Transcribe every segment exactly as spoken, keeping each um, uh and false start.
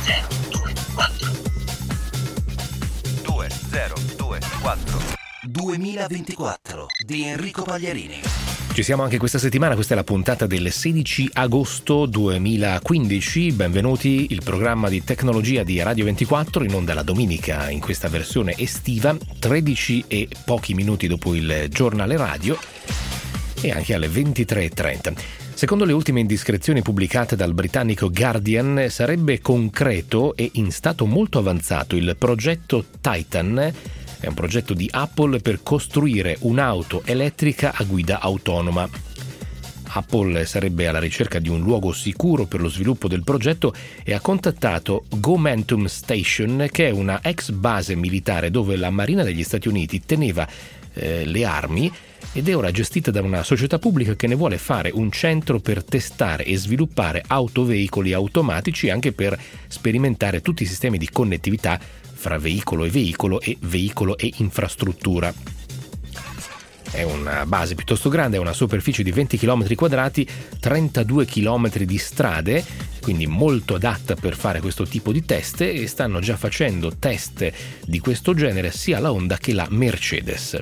due zero due quattro duemilaventiquattro di Enrico Pagliarini. Ci siamo anche questa settimana, questa è la puntata del sedici agosto duemilaquindici. Benvenuti, il programma di tecnologia di Radio ventiquattro, in onda la domenica in questa versione estiva, tredici e pochi minuti dopo il giornale radio e anche alle ventitré e trenta. Secondo le ultime indiscrezioni pubblicate dal britannico Guardian, sarebbe concreto e in stato molto avanzato il progetto Titan. È un progetto di Apple per costruire un'auto elettrica a guida autonoma. Apple sarebbe alla ricerca di un luogo sicuro per lo sviluppo del progetto e ha contattato Momentum Station, che è una ex base militare dove la Marina degli Stati Uniti teneva eh, le armi ed è ora gestita da una società pubblica che ne vuole fare un centro per testare e sviluppare autoveicoli automatici, anche per sperimentare tutti i sistemi di connettività fra veicolo e veicolo e veicolo e infrastruttura. È una base piuttosto grande, ha una superficie di venti chilometri quadrati, trentadue chilometri di strade, quindi molto adatta per fare questo tipo di test, e stanno già facendo test di questo genere sia la Honda che la Mercedes.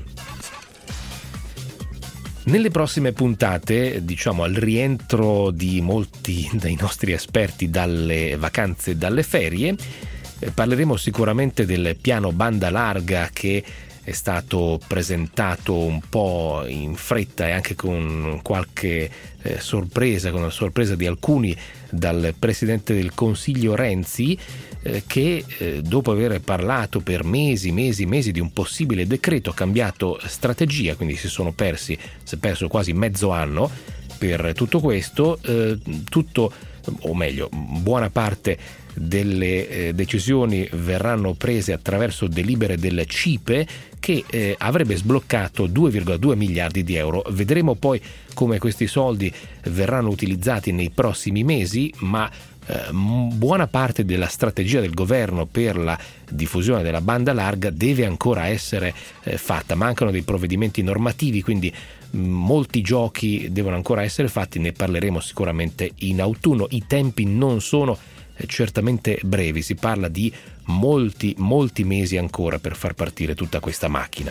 Nelle prossime puntate, diciamo al rientro di molti dei nostri esperti dalle vacanze e dalle ferie, parleremo sicuramente del piano banda larga che è stato presentato un po' in fretta e anche con qualche eh, sorpresa, con la sorpresa di alcuni, dal Presidente del Consiglio Renzi, eh, che eh, dopo aver parlato per mesi, mesi, mesi di un possibile decreto ha cambiato strategia, quindi si sono persi, si è perso quasi mezzo anno per tutto questo, eh, tutto, o meglio, buona parte delle eh, decisioni verranno prese attraverso delibere del C I P E che eh, avrebbe sbloccato due virgola due miliardi di euro. Vedremo poi come questi soldi verranno utilizzati nei prossimi mesi, ma eh, buona parte della strategia del governo per la diffusione della banda larga deve ancora essere eh, fatta. Mancano dei provvedimenti normativi, quindi mh, molti giochi devono ancora essere fatti, ne parleremo sicuramente in autunno. I tempi non sono certamente brevi, si parla di molti molti mesi ancora per far partire tutta questa macchina.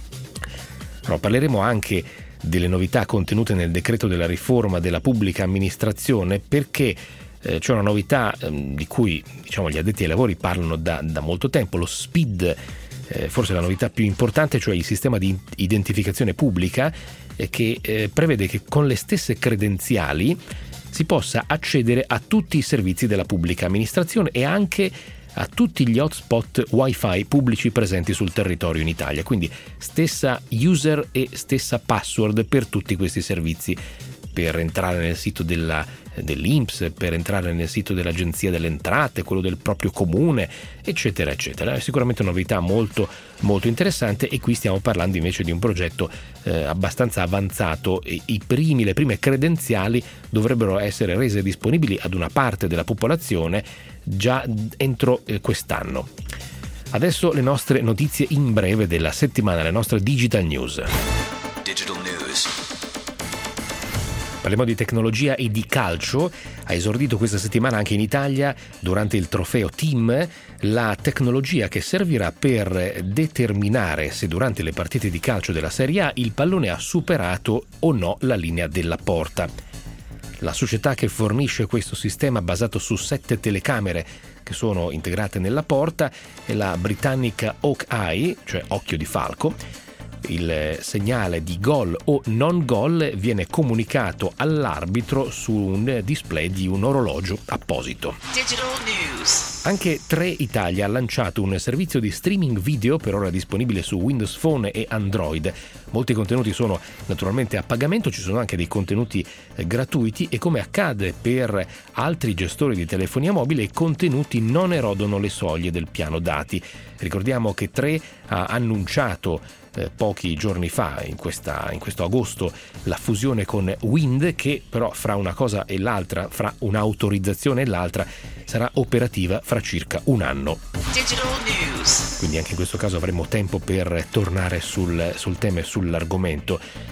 Però parleremo anche delle novità contenute nel decreto della riforma della pubblica amministrazione, perché eh, c'è una novità eh, di cui, diciamo, gli addetti ai lavori parlano da, da molto tempo, lo SPID, eh, forse la novità più importante, cioè il sistema di identificazione pubblica eh, che eh, prevede che con le stesse credenziali si possa accedere a tutti i servizi della pubblica amministrazione e anche a tutti gli hotspot wifi pubblici presenti sul territorio in Italia, quindi stessa user e stessa password per tutti questi servizi, per entrare nel sito della, dell'I N P S, per entrare nel sito dell'Agenzia delle Entrate, quello del proprio comune, eccetera eccetera. È sicuramente una novità molto molto interessante, e qui stiamo parlando invece di un progetto eh, abbastanza avanzato. I primi, le prime credenziali dovrebbero essere rese disponibili ad una parte della popolazione già entro eh, quest'anno. Adesso le nostre notizie in breve della settimana, le nostre Digital News. Digital News. Parliamo di tecnologia e di calcio. Ha esordito questa settimana anche in Italia, durante il trofeo Team, la tecnologia che servirà per determinare se durante le partite di calcio della Serie A il pallone ha superato o no la linea della porta. La società che fornisce questo sistema, basato su sette telecamere che sono integrate nella porta, è la britannica Hawkeye, cioè occhio di falco. Il segnale di gol o non gol viene comunicato all'arbitro su un display di un orologio apposito. Digital News. Anche tre Italia ha lanciato un servizio di streaming video, per ora disponibile su Windows Phone e Android. Molti contenuti sono naturalmente a pagamento, ci sono anche dei contenuti eh, gratuiti, e come accade per altri gestori di telefonia mobile, i contenuti non erodono le soglie del piano dati. Ricordiamo che tre ha annunciato eh, pochi giorni fa, in, questa, in questo agosto, la fusione con Wind, che però fra una cosa e l'altra, fra un'autorizzazione e l'altra, sarà operativa fra circa un anno. Digital News. Quindi anche in questo caso avremo tempo per tornare sul, sul tema e sull'argomento.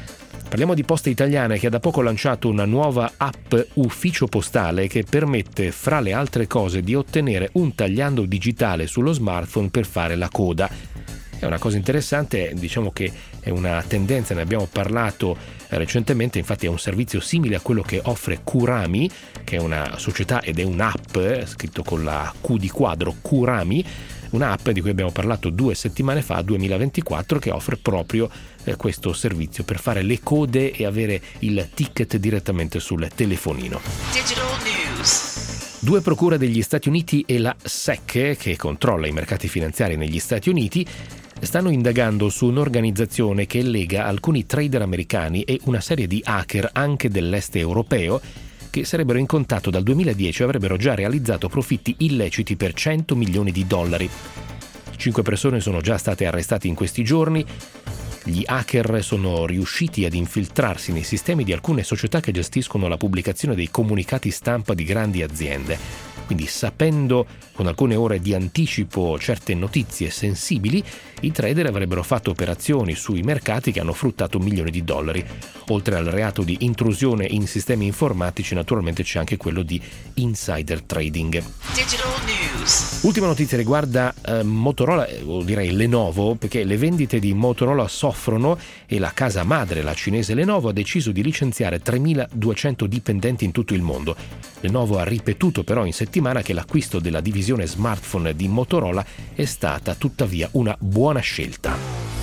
Parliamo di Poste Italiane, che ha da poco lanciato una nuova app ufficio postale che permette, fra le altre cose, di ottenere un tagliando digitale sullo smartphone per fare la coda. È una cosa interessante, diciamo che è una tendenza, ne abbiamo parlato recentemente, infatti è un servizio simile a quello che offre Kurami, che è una società ed è un'app, scritto con la Q di quadro, Kurami, un'app di cui abbiamo parlato due settimane fa, duemilaventiquattro, che offre proprio eh, questo servizio per fare le code e avere il ticket direttamente sul telefonino. Digital News. Due procure degli Stati Uniti e la S E C, che controlla i mercati finanziari negli Stati Uniti, stanno indagando su un'organizzazione che lega alcuni trader americani e una serie di hacker anche dell'est europeo che sarebbero in contatto dal duemiladieci e avrebbero già realizzato profitti illeciti per cento milioni di dollari. Cinque persone sono già state arrestate in questi giorni. Gli hacker sono riusciti ad infiltrarsi nei sistemi di alcune società che gestiscono la pubblicazione dei comunicati stampa di grandi aziende. Quindi, sapendo con alcune ore di anticipo certe notizie sensibili, i trader avrebbero fatto operazioni sui mercati che hanno fruttato milioni di dollari. Oltre al reato di intrusione in sistemi informatici, naturalmente c'è anche quello di insider trading. Digital News. Ultima notizia riguarda eh, Motorola, o direi Lenovo, perché le vendite di Motorola soffrono e la casa madre, la cinese Lenovo, ha deciso di licenziare tremiladuecento dipendenti in tutto il mondo. Lenovo ha ripetuto però in settimana che l'acquisto della divisione smartphone di Motorola è stata tuttavia una buona scelta.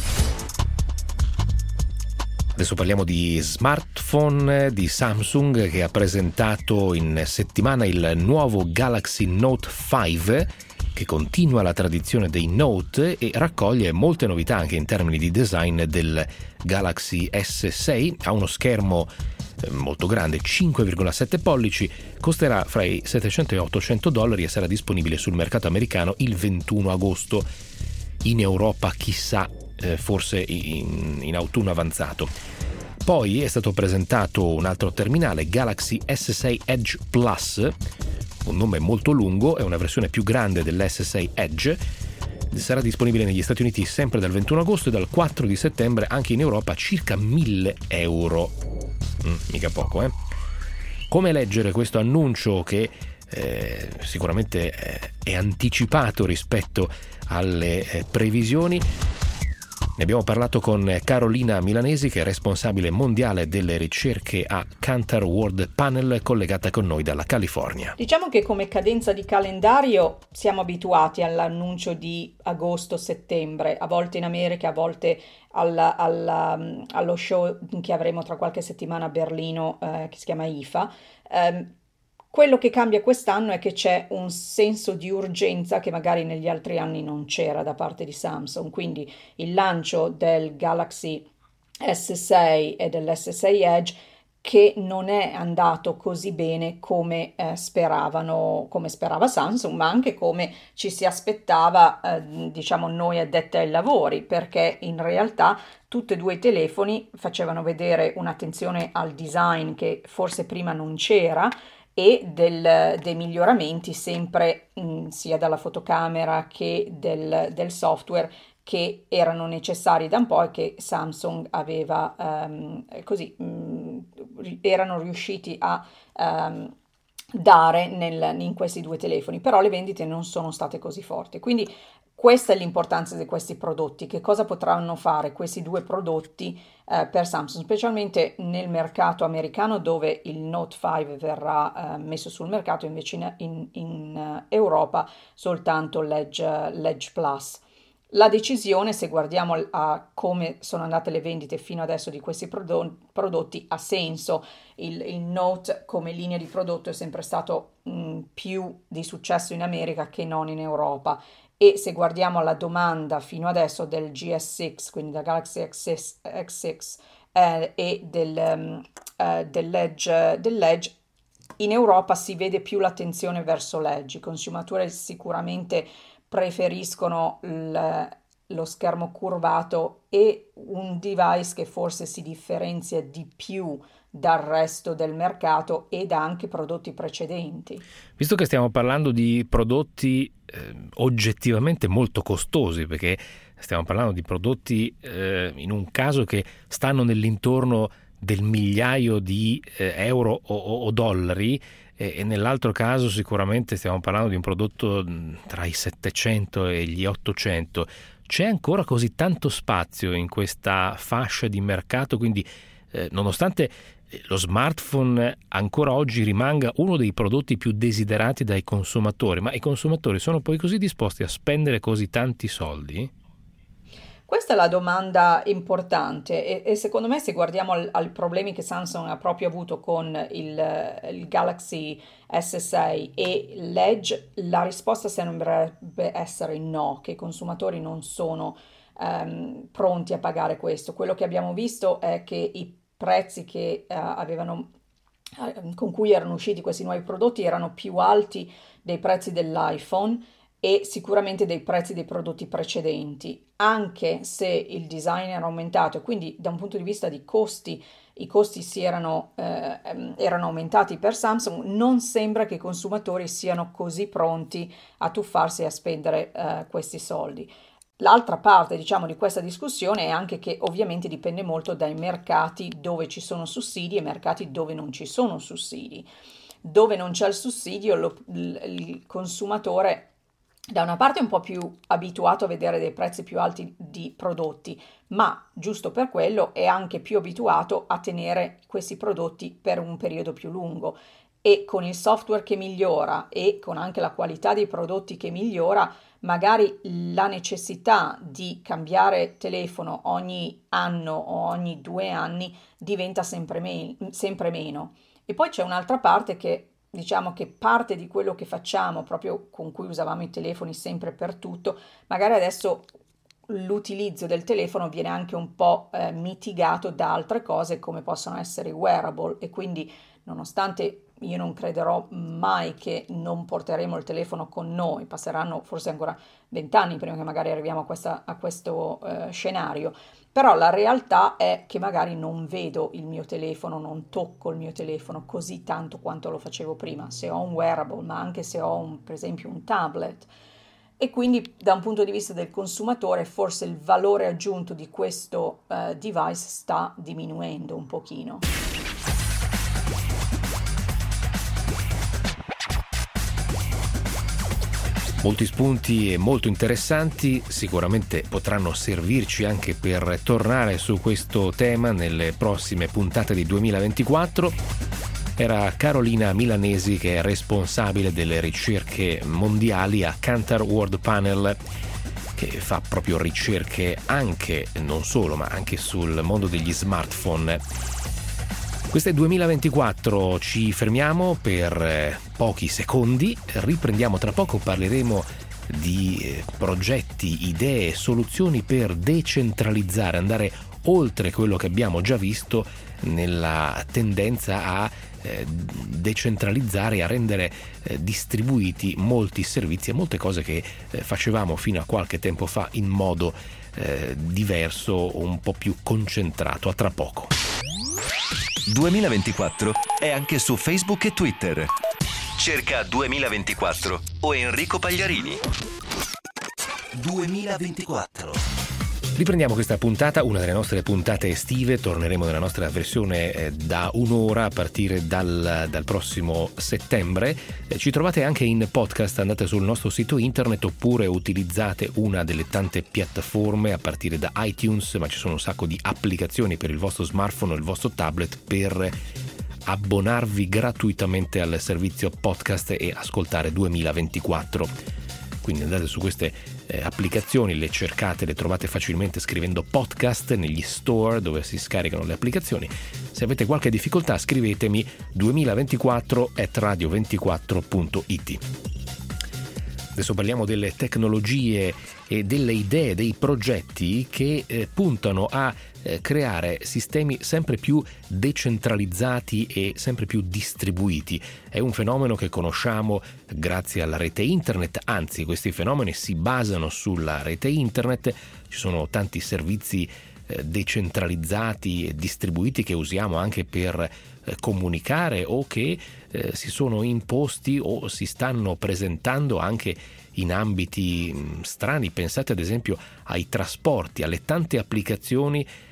Adesso parliamo di smartphone di Samsung, che ha presentato in settimana il nuovo Galaxy Note cinque, che continua la tradizione dei Note e raccoglie molte novità anche in termini di design del Galaxy S sei. Ha uno schermo molto grande, cinque virgola sette pollici, costerà fra i settecento e ottocento dollari e sarà disponibile sul mercato americano il ventuno agosto. In Europa chissà, eh, forse in, in autunno avanzato. Poi è stato presentato un altro terminale, Galaxy S sei Edge Plus, un nome molto lungo, è una versione più grande dell'S sei Edge. Sarà disponibile negli Stati Uniti sempre dal ventuno agosto e dal quattro di settembre anche in Europa, circa mille euro. Mm, mica poco, eh? Come leggere questo annuncio che eh, sicuramente eh, è anticipato rispetto alle eh, previsioni? Ne abbiamo parlato con Carolina Milanesi, che è responsabile mondiale delle ricerche a Kantar World Panel, collegata con noi dalla California. Diciamo che come cadenza di calendario siamo abituati all'annuncio di agosto-settembre, a volte in America, a volte alla, alla, allo show che avremo tra qualche settimana a Berlino, eh, che si chiama I F A. Um, Quello che cambia quest'anno è che c'è un senso di urgenza che magari negli altri anni non c'era da parte di Samsung, quindi il lancio del Galaxy S sei e dell'S sei Edge, che non è andato così bene come eh, speravano, come sperava Samsung, ma anche come ci si aspettava, eh, diciamo noi addetti ai lavori, perché in realtà tutti e due i telefoni facevano vedere un'attenzione al design che forse prima non c'era, e del, dei miglioramenti sempre mh, sia dalla fotocamera che del, del software, che erano necessari da un po' e che Samsung aveva um, così mh, erano riusciti a um, dare nel, in questi due telefoni, però le vendite non sono state così forti. Quindi questa è l'importanza di questi prodotti. Che cosa potranno fare questi due prodotti eh, per Samsung, specialmente nel mercato americano, dove il Note cinque verrà eh, messo sul mercato, invece in, in, in uh, Europa soltanto l'Edge, l'Edge Plus. La decisione, se guardiamo a come sono andate le vendite fino adesso di questi prodotti, ha senso. Il, il Note come linea di prodotto è sempre stato mh, più di successo in America che non in Europa. E se guardiamo alla domanda fino adesso del G S sei, quindi da Galaxy X sei eh, e del, um, uh, dell'Edge, dell'Edge, in Europa si vede più l'attenzione verso l'Edge. I consumatori sicuramente preferiscono il, lo schermo curvato e un device che forse si differenzia di più dal resto del mercato e da anche prodotti precedenti. Visto che stiamo parlando di prodotti eh, oggettivamente molto costosi, perché stiamo parlando di prodotti eh, in un caso che stanno nell'intorno del migliaio di eh, euro o, o dollari, e, e nell'altro caso sicuramente stiamo parlando di un prodotto tra i settecento e gli ottocento. C'è ancora così tanto spazio in questa fascia di mercato, quindi eh, nonostante lo smartphone ancora oggi rimanga uno dei prodotti più desiderati dai consumatori, ma i consumatori sono poi così disposti a spendere così tanti soldi? Questa è la domanda importante e, e secondo me, se guardiamo al- ai problemi che Samsung ha proprio avuto con il, il Galaxy S sei e l'Edge, la risposta sembrerebbe essere no, che i consumatori non sono ehm, pronti a pagare questo. Quello che abbiamo visto è che i prezzi che eh, avevano, eh, con cui erano usciti questi nuovi prodotti erano più alti dei prezzi dell'iPhone e sicuramente dei prezzi dei prodotti precedenti, anche se il design era aumentato e quindi da un punto di vista di costi i costi si erano, eh, ehm, erano aumentati per Samsung. Non sembra che i consumatori siano così pronti a tuffarsi e a spendere eh, questi soldi. L'altra parte, diciamo, di questa discussione è anche che ovviamente dipende molto dai mercati dove ci sono sussidi e mercati dove non ci sono sussidi. Dove non c'è il sussidio, lo- il il consumatore da una parte è un po' più abituato a vedere dei prezzi più alti di prodotti, ma giusto per quello è anche più abituato a tenere questi prodotti per un periodo più lungo. E con il software che migliora e con anche la qualità dei prodotti che migliora, magari la necessità di cambiare telefono ogni anno o ogni due anni diventa sempre, me- sempre meno. E poi c'è un'altra parte che, diciamo, che parte di quello che facciamo, proprio con cui usavamo i telefoni sempre per tutto, magari adesso l'utilizzo del telefono viene anche un po' eh, mitigato da altre cose come possono essere i wearable, e quindi nonostante io non crederò mai che non porteremo il telefono con noi, passeranno forse ancora vent'anni prima che magari arriviamo a, questa, a questo eh, scenario, però la realtà è che magari non vedo il mio telefono, non tocco il mio telefono così tanto quanto lo facevo prima, se ho un wearable, ma anche se ho un, per esempio un tablet. E quindi da un punto di vista del consumatore forse il valore aggiunto di questo eh, device sta diminuendo un pochino. Molti spunti e molto interessanti, sicuramente potranno servirci anche per tornare su questo tema nelle prossime puntate di duemilaventiquattro. Era Carolina Milanesi, che è responsabile delle ricerche mondiali a Kantar World Panel, che fa proprio ricerche anche, non solo, ma anche sul mondo degli smartphone. Questo è duemilaventiquattro, ci fermiamo per pochi secondi, riprendiamo tra poco, parleremo di progetti, idee, soluzioni per decentralizzare, andare oltre quello che abbiamo già visto nella tendenza a eh, decentralizzare e a rendere eh, distribuiti molti servizi e molte cose che eh, facevamo fino a qualche tempo fa in modo eh, diverso, un po' più concentrato. A tra poco. duemilaventiquattro è anche su Facebook e Twitter. Cerca duemilaventiquattro o Enrico Pagliarini. duemilaventiquattro. Riprendiamo questa puntata, una delle nostre puntate estive. Torneremo nella nostra versione eh, da un'ora a partire dal, dal prossimo settembre. Eh, ci trovate anche in podcast, andate sul nostro sito internet oppure utilizzate una delle tante piattaforme a partire da iTunes, ma ci sono un sacco di applicazioni per il vostro smartphone o il vostro tablet per abbonarvi gratuitamente al servizio podcast e ascoltare duemilaventiquattro. Quindi andate su queste eh, applicazioni, le cercate, le trovate facilmente scrivendo podcast negli store dove si scaricano le applicazioni. Se avete qualche difficoltà scrivetemi duemilaventiquattro at radio ventiquattro punto it. Adesso parliamo delle tecnologie e delle idee, dei progetti che eh, puntano a eh, creare sistemi sempre più decentralizzati e sempre più distribuiti. È un fenomeno che conosciamo grazie alla rete internet, anzi questi fenomeni si basano sulla rete internet. Ci sono tanti servizi eh, decentralizzati e distribuiti che usiamo anche per eh, comunicare o che eh, si sono imposti o si stanno presentando anche in ambiti strani. Pensate ad esempio ai trasporti, alle tante applicazioni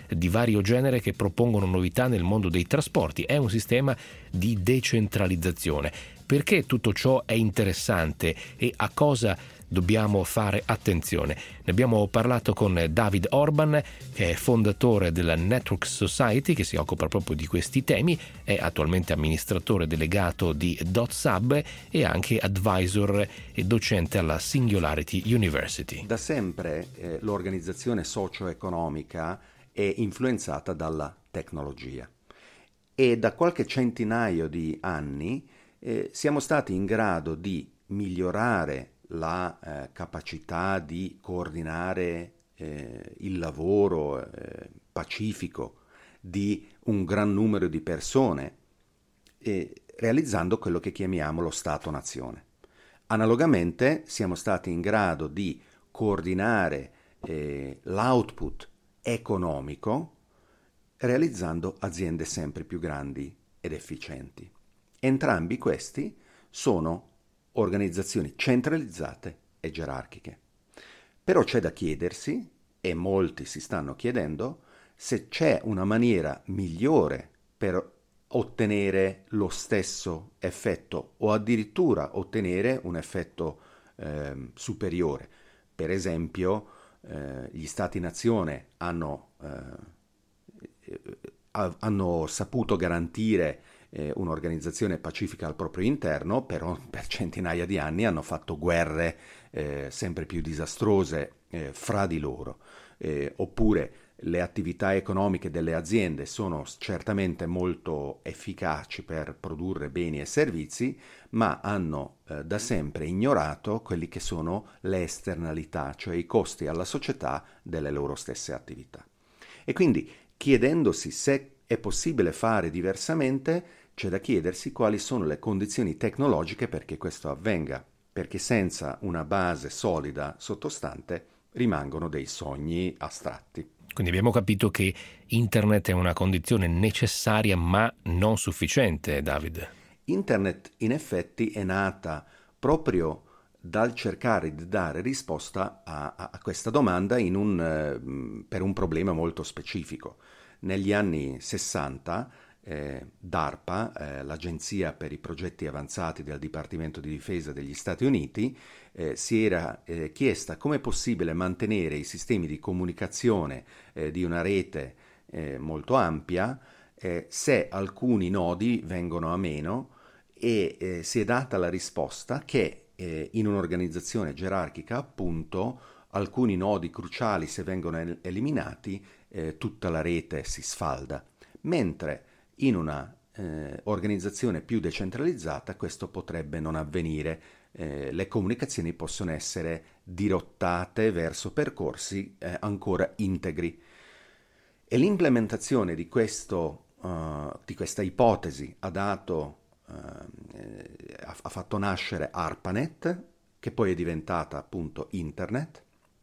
di vario genere che propongono novità nel mondo dei trasporti. È un sistema di decentralizzazione. Perché tutto ciò è interessante e a cosa dobbiamo fare attenzione? Ne abbiamo parlato con David Orban, che è fondatore della Network Society, che si occupa proprio di questi temi, è attualmente amministratore delegato di DotSub e anche advisor e docente alla Singularity University. Da sempre eh, l'organizzazione socio-economica è influenzata dalla tecnologia e da qualche centinaio di anni eh, siamo stati in grado di migliorare la eh, capacità di coordinare eh, il lavoro eh, pacifico di un gran numero di persone, eh, realizzando quello che chiamiamo lo Stato-nazione. Analogamente siamo stati in grado di coordinare eh, l'output economico realizzando aziende sempre più grandi ed efficienti. Entrambi questi sono organizzazioni centralizzate e gerarchiche. Però c'è da chiedersi, e molti si stanno chiedendo, se c'è una maniera migliore per ottenere lo stesso effetto o addirittura ottenere un effetto eh, superiore. Per esempio, eh, gli Stati-nazione hanno, eh, hanno saputo garantire eh, un'organizzazione pacifica al proprio interno, però per centinaia di anni hanno fatto guerre eh, sempre più disastrose eh, fra di loro. Eh, oppure le attività economiche delle aziende sono certamente molto efficaci per produrre beni e servizi, ma hanno eh, da sempre ignorato quelli che sono le esternalità, cioè i costi alla società delle loro stesse attività. E quindi, chiedendosi se è possibile fare diversamente, c'è da chiedersi quali sono le condizioni tecnologiche perché questo avvenga, perché senza una base solida sottostante rimangono dei sogni astratti. Quindi abbiamo capito che Internet è una condizione necessaria ma non sufficiente, David. Internet in effetti è nata proprio dal cercare di dare risposta a, a questa domanda in un, eh, per un problema molto specifico. Negli anni sessanta eh, DARPA, eh, l'Agenzia per i progetti avanzati del Dipartimento di Difesa degli Stati Uniti, eh, si era eh, chiesta come è possibile mantenere i sistemi di comunicazione eh, di una rete eh, molto ampia eh, se alcuni nodi vengono a meno e eh, si è data la risposta che eh, in un'organizzazione gerarchica appunto alcuni nodi cruciali se vengono el- eliminati eh, tutta la rete si sfalda, mentre in una eh, organizzazione più decentralizzata questo potrebbe non avvenire, eh, le comunicazioni possono essere dirottate verso percorsi eh, ancora integri. E l'implementazione di, questo, uh, di questa ipotesi ha, dato, uh, eh, ha, ha fatto nascere ARPANET, che poi è diventata appunto Internet,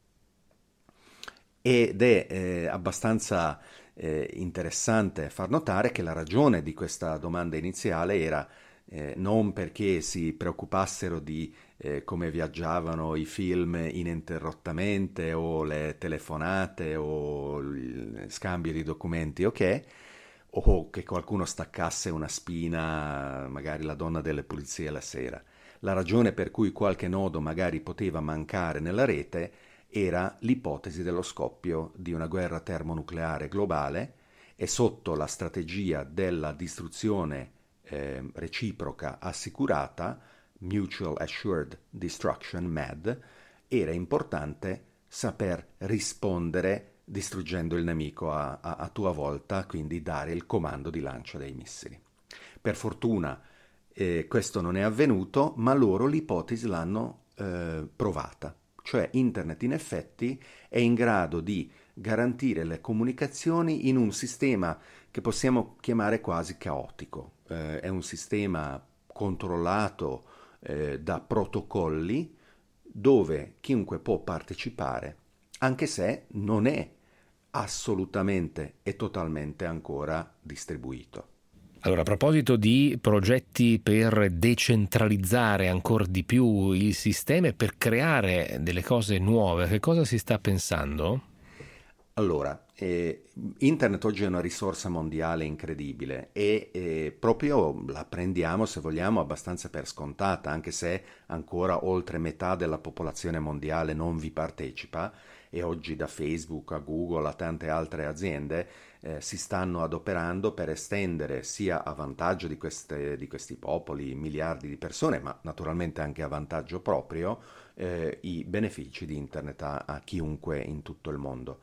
ed è eh, abbastanza eh, interessante far notare che la ragione di questa domanda iniziale era eh, non perché si preoccupassero di eh, come viaggiavano i film ininterrottamente o le telefonate o il scambio di documenti, ok, o che qualcuno staccasse una spina, magari la donna delle pulizie la sera. La ragione per cui qualche nodo magari poteva mancare nella rete era l'ipotesi dello scoppio di una guerra termonucleare globale e sotto la strategia della distruzione eh, reciproca assicurata, Mutual Assured Destruction, M A D, era importante saper rispondere distruggendo il nemico a, a, a tua volta, quindi dare il comando di lancio dei missili. Per fortuna eh, questo non è avvenuto, ma loro l'ipotesi l'hanno eh, provata. Cioè Internet in effetti è in grado di garantire le comunicazioni in un sistema che possiamo chiamare quasi caotico. Eh, è un sistema controllato eh, da protocolli dove chiunque può partecipare, anche se non è assolutamente e totalmente ancora distribuito. Allora, a proposito di progetti per decentralizzare ancora di più il sistema e per creare delle cose nuove, che cosa si sta pensando? Allora, eh, Internet oggi è una risorsa mondiale incredibile e eh, proprio la prendiamo, se vogliamo, abbastanza per scontata, anche se ancora oltre metà della popolazione mondiale non vi partecipa, e oggi da Facebook a Google a tante altre aziende eh, si stanno adoperando per estendere sia a vantaggio di, queste, di questi popoli, miliardi di persone, ma naturalmente anche a vantaggio proprio, eh, i benefici di Internet a, a chiunque in tutto il mondo.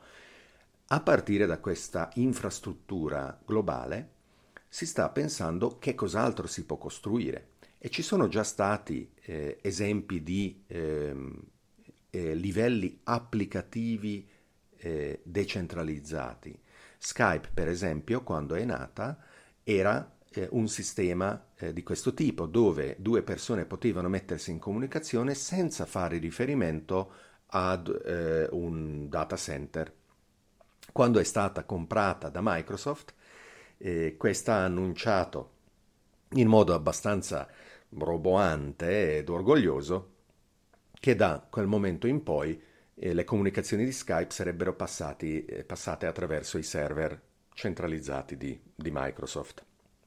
A partire da questa infrastruttura globale si sta pensando che cos'altro si può costruire, e ci sono già stati eh, esempi di eh, eh, livelli applicativi eh, decentralizzati. Skype, per esempio, quando è nata, era eh, un sistema eh, di questo tipo, dove due persone potevano mettersi in comunicazione senza fare riferimento ad eh, un data center. Quando è stata comprata da Microsoft, eh, questa ha annunciato in modo abbastanza roboante ed orgoglioso che da quel momento in poi eh, le comunicazioni di Skype sarebbero passati, eh, passate attraverso i server centralizzati di, di Microsoft.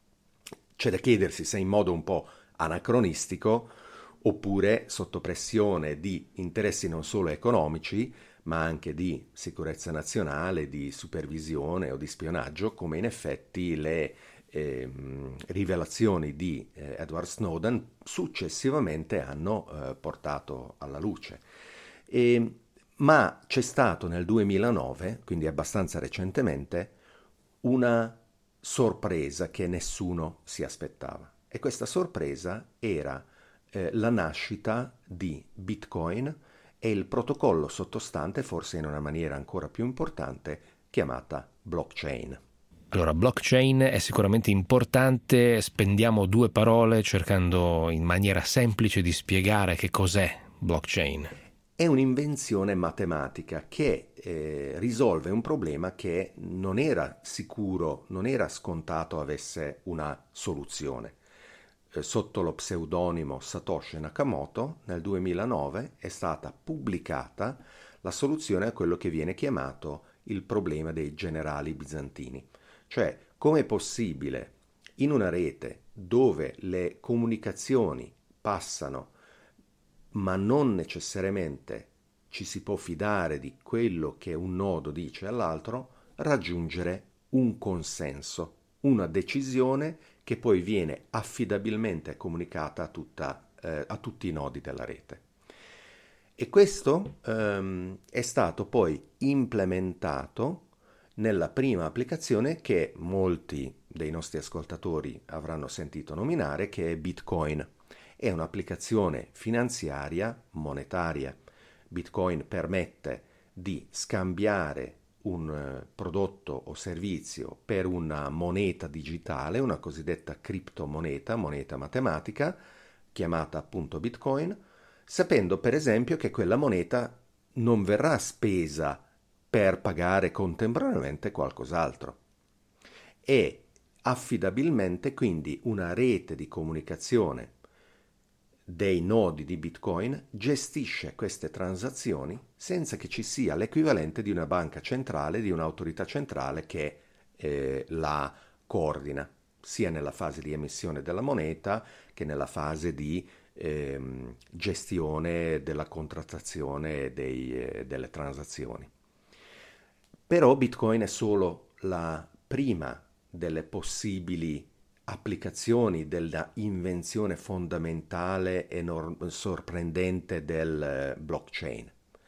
C'è da chiedersi se in modo un po' anacronistico oppure sotto pressione di interessi non solo economici, ma anche di sicurezza nazionale, di supervisione o di spionaggio, come in effetti le eh, rivelazioni di eh, Edward Snowden successivamente hanno eh, portato alla luce. E, ma c'è stato nel duemilanove, quindi abbastanza recentemente, una sorpresa che nessuno si aspettava. E questa sorpresa era eh, la nascita di Bitcoin e il protocollo sottostante, forse in una maniera ancora più importante, chiamata blockchain. Allora, blockchain è sicuramente importante, spendiamo due parole cercando in maniera semplice di spiegare che cos'è blockchain. È un'invenzione matematica che eh, risolve un problema che non era sicuro, non era scontato avesse una soluzione. Sotto lo pseudonimo Satoshi Nakamoto, nel duemilanove è stata pubblicata la soluzione a quello che viene chiamato il problema dei generali bizantini. Cioè, come è possibile in una rete dove le comunicazioni passano, ma non necessariamente ci si può fidare di quello che un nodo dice all'altro, raggiungere un consenso, una decisione che poi viene affidabilmente comunicata a, tutta, eh, a tutti i nodi della rete. E questo ehm, è stato poi implementato nella prima applicazione che molti dei nostri ascoltatori avranno sentito nominare, che è Bitcoin. È un'applicazione finanziaria, monetaria. Bitcoin permette di scambiare un prodotto o servizio per una moneta digitale, una cosiddetta criptomoneta, moneta matematica, chiamata appunto Bitcoin, sapendo per esempio che quella moneta non verrà spesa per pagare contemporaneamente qualcos'altro. È affidabilmente quindi una rete di comunicazione dei nodi di Bitcoin, gestisce queste transazioni senza che ci sia l'equivalente di una banca centrale, di un'autorità centrale che eh, la coordina, sia nella fase di emissione della moneta che nella fase di eh, gestione della contrattazione dei, eh, delle transazioni. Però Bitcoin è solo la prima delle possibili applicazioni della invenzione fondamentale e nor- sorprendente del blockchain.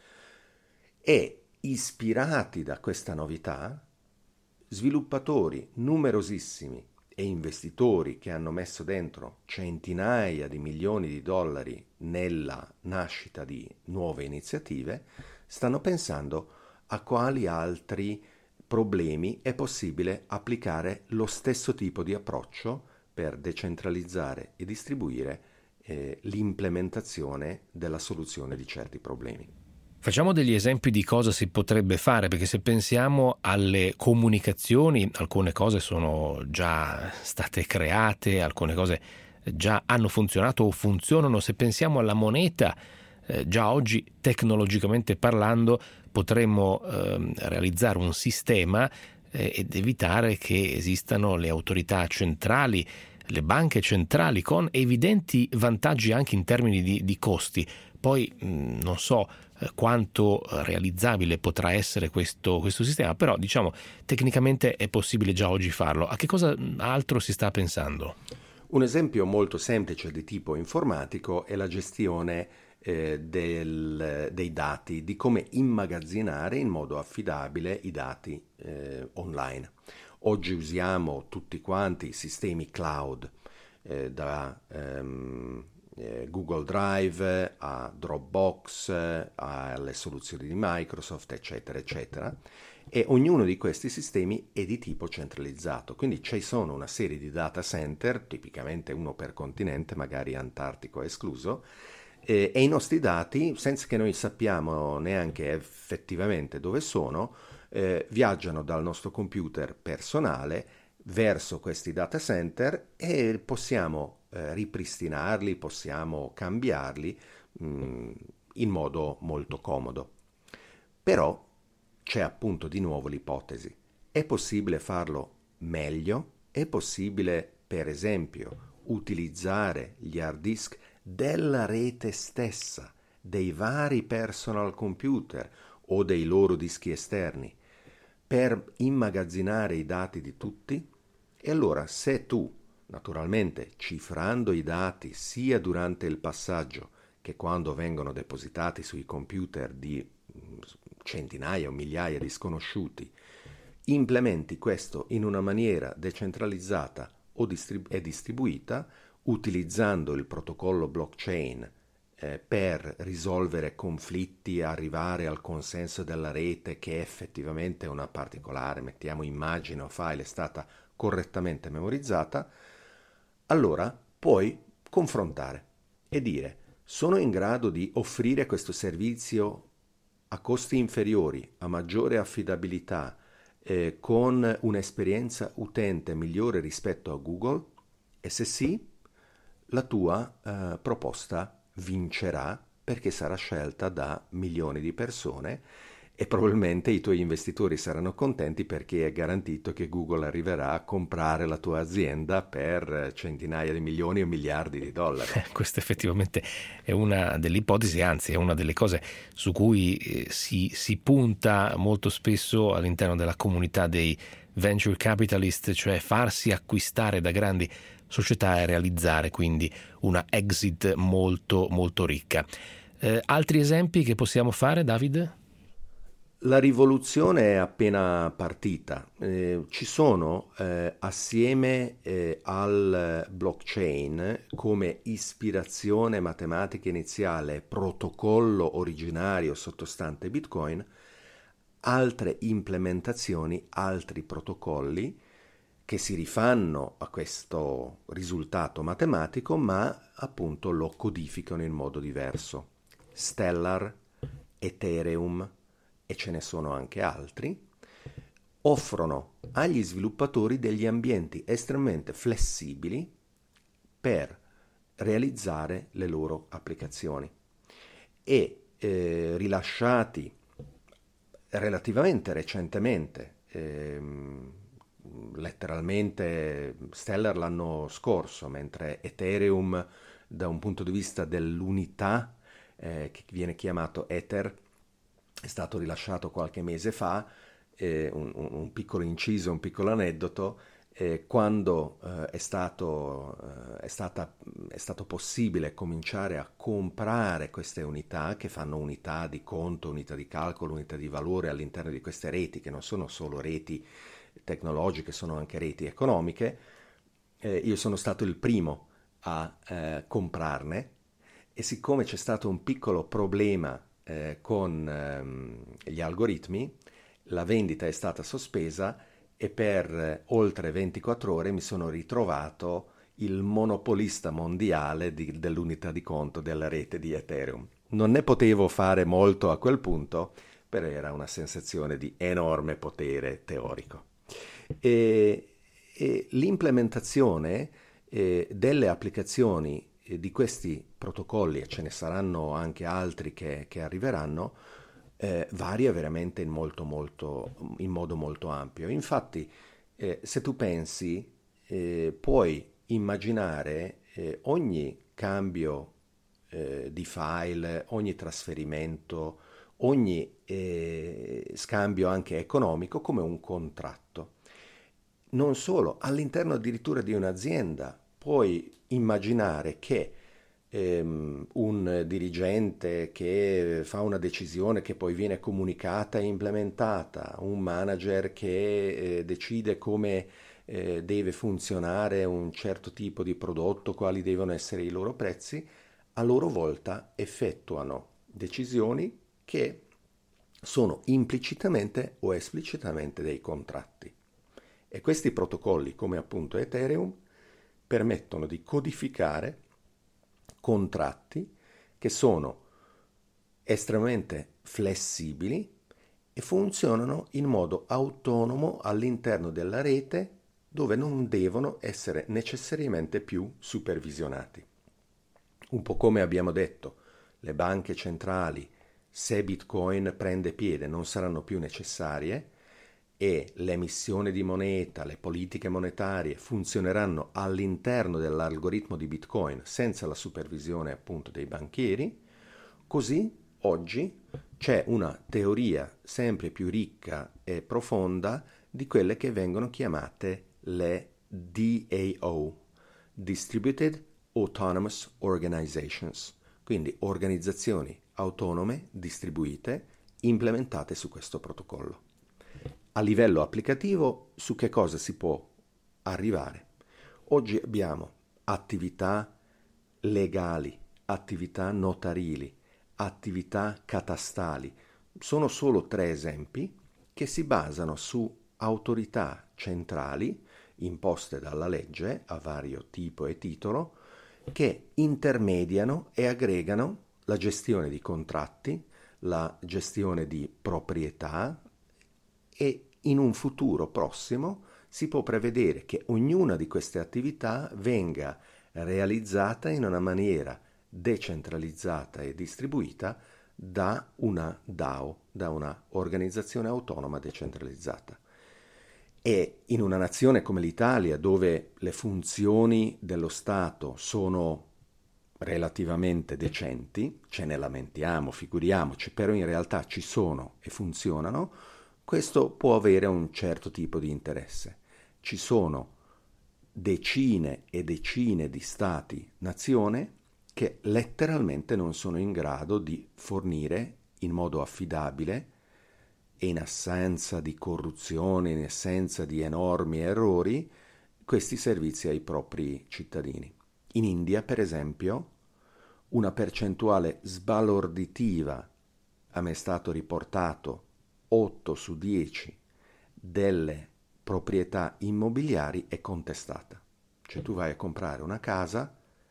E ispirati da questa novità, sviluppatori numerosissimi e investitori che hanno messo dentro centinaia di milioni di dollari nella nascita di nuove iniziative stanno pensando a quali altri problemi è possibile applicare lo stesso tipo di approccio per decentralizzare e distribuire eh, l'implementazione della soluzione di certi problemi. Facciamo degli esempi di cosa si potrebbe fare, perché se pensiamo alle comunicazioni, alcune cose sono già state create, alcune cose già hanno funzionato o funzionano. Se pensiamo alla moneta, eh, già oggi tecnologicamente parlando potremmo eh, realizzare un sistema eh, ed evitare che esistano le autorità centrali, le banche centrali, con evidenti vantaggi anche in termini di, di costi. Poi mh, non so eh, quanto realizzabile potrà essere questo, questo sistema, però diciamo tecnicamente è possibile già oggi farlo. A che cosa altro si sta pensando? Un esempio molto semplice di tipo informatico è la gestione eh, del, dei dati, di come immagazzinare in modo affidabile i dati eh, online. Oggi usiamo tutti quanti i sistemi cloud, eh, da ehm, eh, Google Drive a Dropbox, eh, alle soluzioni di Microsoft, eccetera, eccetera. E ognuno di questi sistemi è di tipo centralizzato, quindi ci sono una serie di data center, tipicamente uno per continente, magari Antartico escluso, eh, e i nostri dati, senza che noi sappiamo neanche effettivamente dove sono, eh, viaggiano dal nostro computer personale verso questi data center e possiamo eh, ripristinarli, possiamo cambiarli mh, in modo molto comodo. Però c'è appunto di nuovo l'ipotesi: è possibile farlo meglio? È possibile, per esempio, utilizzare gli hard disk della rete stessa, dei vari personal computer o dei loro dischi esterni, per immagazzinare i dati di tutti? E allora, se tu, naturalmente cifrando i dati sia durante il passaggio che quando vengono depositati sui computer di centinaia o migliaia di sconosciuti, implementi questo in una maniera decentralizzata o distrib- e distribuita, utilizzando il protocollo blockchain eh, per risolvere conflitti, arrivare al consenso della rete che effettivamente una particolare, mettiamo immagine o file, è stata correttamente memorizzata, allora puoi confrontare e dire: sono in grado di offrire questo servizio a costi inferiori, a maggiore affidabilità, eh, con un'esperienza utente migliore rispetto a Google? E se sì, la tua eh, proposta vincerà, perché sarà scelta da milioni di persone e probabilmente i tuoi investitori saranno contenti, perché è garantito che Google arriverà a comprare la tua azienda per centinaia di milioni o miliardi di dollari. Eh, questa effettivamente è una delle ipotesi, anzi è una delle cose su cui eh, si, si punta molto spesso all'interno della comunità dei venture capitalist, cioè farsi acquistare da grandi società e realizzare quindi una exit molto molto ricca. Eh, altri esempi che possiamo fare, David? La rivoluzione è appena partita. Eh, ci sono, eh, assieme eh, al blockchain, come ispirazione matematica iniziale, protocollo originario sottostante Bitcoin, altre implementazioni, altri protocolli che si rifanno a questo risultato matematico, ma appunto lo codificano in modo diverso. Stellar, Ethereum, e ce ne sono anche altri, offrono agli sviluppatori degli ambienti estremamente flessibili per realizzare le loro applicazioni e eh, rilasciati relativamente recentemente, ehm, letteralmente Stellar l'anno scorso, mentre Ethereum da un punto di vista dell'unità, eh, che viene chiamato Ether, è stato rilasciato qualche mese fa. Eh, un, un piccolo inciso, un piccolo aneddoto: eh, quando eh, è, stato, eh, è, stata, è stato possibile cominciare a comprare queste unità, che fanno unità di conto, unità di calcolo, unità di valore all'interno di queste reti, che non sono solo reti tecnologiche, sono anche reti economiche, eh, io sono stato il primo a eh, comprarne, e siccome c'è stato un piccolo problema Eh, con ehm, gli algoritmi, la vendita è stata sospesa e per eh, oltre ventiquattro ore mi sono ritrovato il monopolista mondiale di, dell'unità di conto della rete di Ethereum. Non ne potevo fare molto a quel punto, però era una sensazione di enorme potere teorico. E, e l'implementazione eh, delle applicazioni eh, di questi protocolli, e ce ne saranno anche altri che, che arriveranno, eh, varia veramente in, molto, molto, in modo molto ampio. Infatti, eh, se tu pensi, eh, puoi immaginare eh, ogni cambio eh, di file, ogni trasferimento, ogni eh, scambio anche economico come un contratto. Non solo, all'interno addirittura di un'azienda puoi immaginare che ehm, un dirigente che fa una decisione che poi viene comunicata e implementata, un manager che eh, decide come eh, deve funzionare un certo tipo di prodotto, quali devono essere i loro prezzi, a loro volta effettuano decisioni che sono implicitamente o esplicitamente dei contratti. E questi protocolli, come appunto Ethereum, permettono di codificare contratti che sono estremamente flessibili e funzionano in modo autonomo all'interno della rete, dove non devono essere necessariamente più supervisionati. Un po' come abbiamo detto, le banche centrali, se Bitcoin prende piede, non saranno più necessarie e l'emissione di moneta, le politiche monetarie funzioneranno all'interno dell'algoritmo di Bitcoin senza la supervisione appunto dei banchieri. Così oggi c'è una teoria sempre più ricca e profonda di quelle che vengono chiamate le D A O, Distributed Autonomous Organizations, quindi organizzazioni autonome distribuite implementate su questo protocollo. A livello applicativo, su che cosa si può arrivare? Oggi abbiamo attività legali, attività notarili, attività catastali. Sono solo tre esempi che si basano su autorità centrali imposte dalla legge a vario tipo e titolo, che intermediano e aggregano la gestione di contratti, la gestione di proprietà, e in un futuro prossimo si può prevedere che ognuna di queste attività venga realizzata in una maniera decentralizzata e distribuita da una D A O, da una organizzazione autonoma decentralizzata. E in una nazione come l'Italia, dove le funzioni dello Stato sono relativamente decenti, ce ne lamentiamo, figuriamoci, però in realtà ci sono e funzionano, questo può avere un certo tipo di interesse. Ci sono decine e decine di stati, nazione, che letteralmente non sono in grado di fornire in modo affidabile e in assenza di corruzione, in assenza di enormi errori, questi servizi ai propri cittadini. In India, per esempio, una percentuale sbalorditiva, a me è stato riportato otto su dieci delle proprietà immobiliari è contestata. Cioè tu vai a comprare una casa,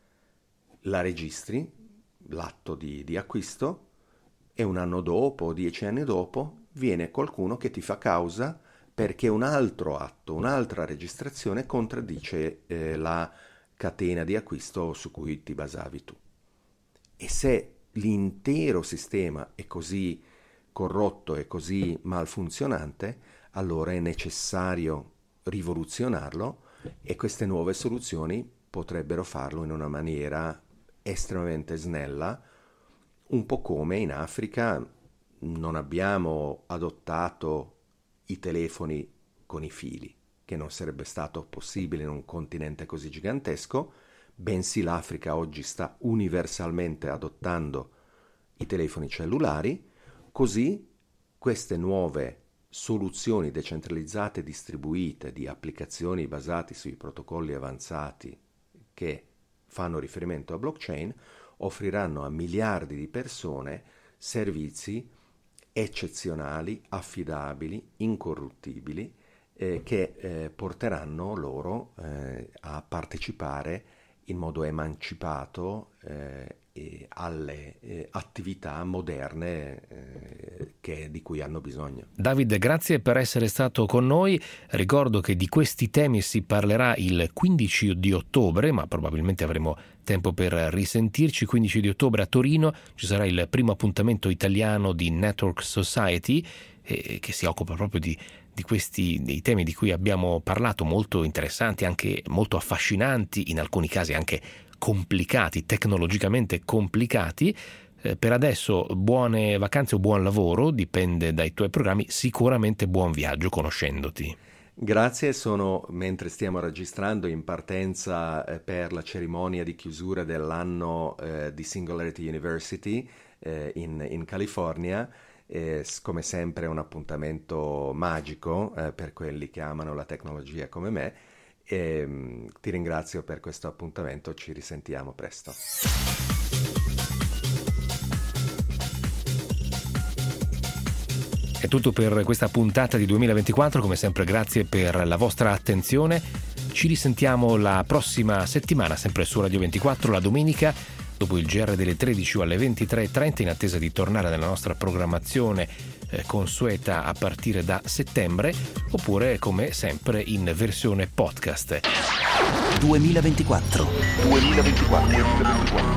la registri, l'atto di, di acquisto, e un anno dopo o dieci anni dopo viene qualcuno che ti fa causa perché un altro atto, un'altra registrazione contraddice eh, la catena di acquisto su cui ti basavi tu. E se l'intero sistema è così corrotto e così malfunzionante, allora è necessario rivoluzionarlo, e queste nuove soluzioni potrebbero farlo in una maniera estremamente snella, un po' come in Africa non abbiamo adottato i telefoni con i fili, che non sarebbe stato possibile in un continente così gigantesco, bensì l'Africa oggi sta universalmente adottando i telefoni cellulari. Così queste nuove soluzioni decentralizzate e distribuite di applicazioni basate sui protocolli avanzati che fanno riferimento a blockchain offriranno a miliardi di persone servizi eccezionali, affidabili, incorruttibili, eh, che eh, porteranno loro eh, a partecipare in modo emancipato eh, e alle eh, attività moderne eh, che, di cui hanno bisogno. David, grazie per essere stato con noi. Ricordo che di questi temi si parlerà il quindici di ottobre, ma probabilmente avremo tempo per risentirci. Quindici di ottobre a Torino ci sarà il primo appuntamento italiano di Network Society, eh, che si occupa proprio di, di questi dei temi di cui abbiamo parlato, molto interessanti, anche molto affascinanti, in alcuni casi anche complicati, tecnologicamente complicati. Eh, per adesso buone vacanze o buon lavoro, dipende dai tuoi programmi, sicuramente buon viaggio conoscendoti. Grazie, sono, mentre stiamo registrando, in partenza eh, per la cerimonia di chiusura dell'anno eh, di Singularity University eh, in, in California. Eh, come sempre è un appuntamento magico eh, per quelli che amano la tecnologia come me. E, mh, ti ringrazio per questo appuntamento, ci risentiamo presto. È tutto per questa puntata di duemilaventiquattro, come sempre grazie per la vostra attenzione. Ci risentiamo la prossima settimana, sempre su Radio ventiquattro, la domenica, dopo il G R delle tredici o alle ventitré e trenta, in attesa di tornare nella nostra programmazione eh, consueta a partire da settembre, oppure come sempre in versione podcast. duemilaventiquattro duemilaventiquattro